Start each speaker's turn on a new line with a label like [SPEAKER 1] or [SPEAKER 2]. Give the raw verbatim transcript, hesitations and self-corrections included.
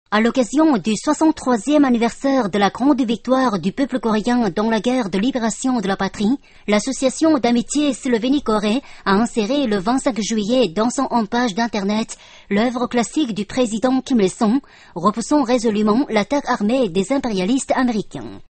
[SPEAKER 1] À l'occasion du soixante-troisième anniversaire de la grande victoire du peuple coréen dans la guerre de libération de la patrie, l'association d'amitié Slovénie-Corée a inséré le vingt-cinq juillet dans son home-page d'internet l'œuvre classique du président Kim Il-sung, repoussant résolument l'attaque armée des impérialistes américains.